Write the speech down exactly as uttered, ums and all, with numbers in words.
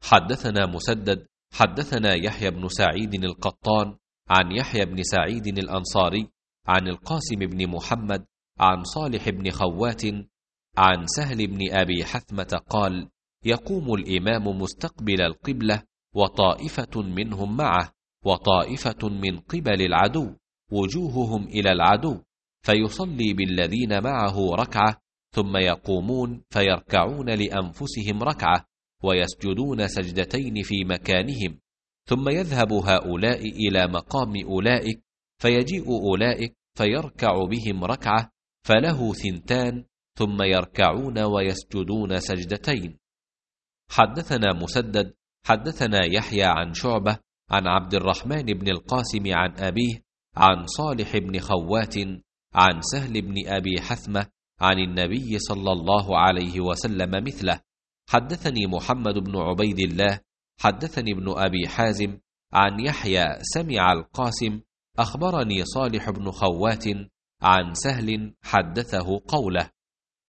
حدثنا مسدد حدثنا يحيى بن سعيد القطان عن يحيى بن سعيد الأنصاري عن القاسم بن محمد عن صالح بن خوات عن سهل بن أبي حثمة قال: يقوم الإمام مستقبل القبلة وطائفة منهم معه وطائفة من قبل العدو وجوههم إلى العدو، فيصلي بالذين معه ركعة ثم يقومون فيركعون لأنفسهم ركعة ويسجدون سجدتين في مكانهم، ثم يذهب هؤلاء إلى مقام أولئك فيجيء أولئك فيركع بهم ركعة فله ثنتان ثم يركعون ويسجدون سجدتين. حدثنا مسدد حدثنا يحيى عن شعبة عن عبد الرحمن بن القاسم عن أبيه عن صالح بن خوات عن سهل بن أبي حثمة عن النبي صلى الله عليه وسلم مثله. حدثني محمد بن عبيد الله حدثني ابن أبي حازم عن يحيى سمع القاسم أخبرني صالح بن خوات عن سهل حدثه قوله: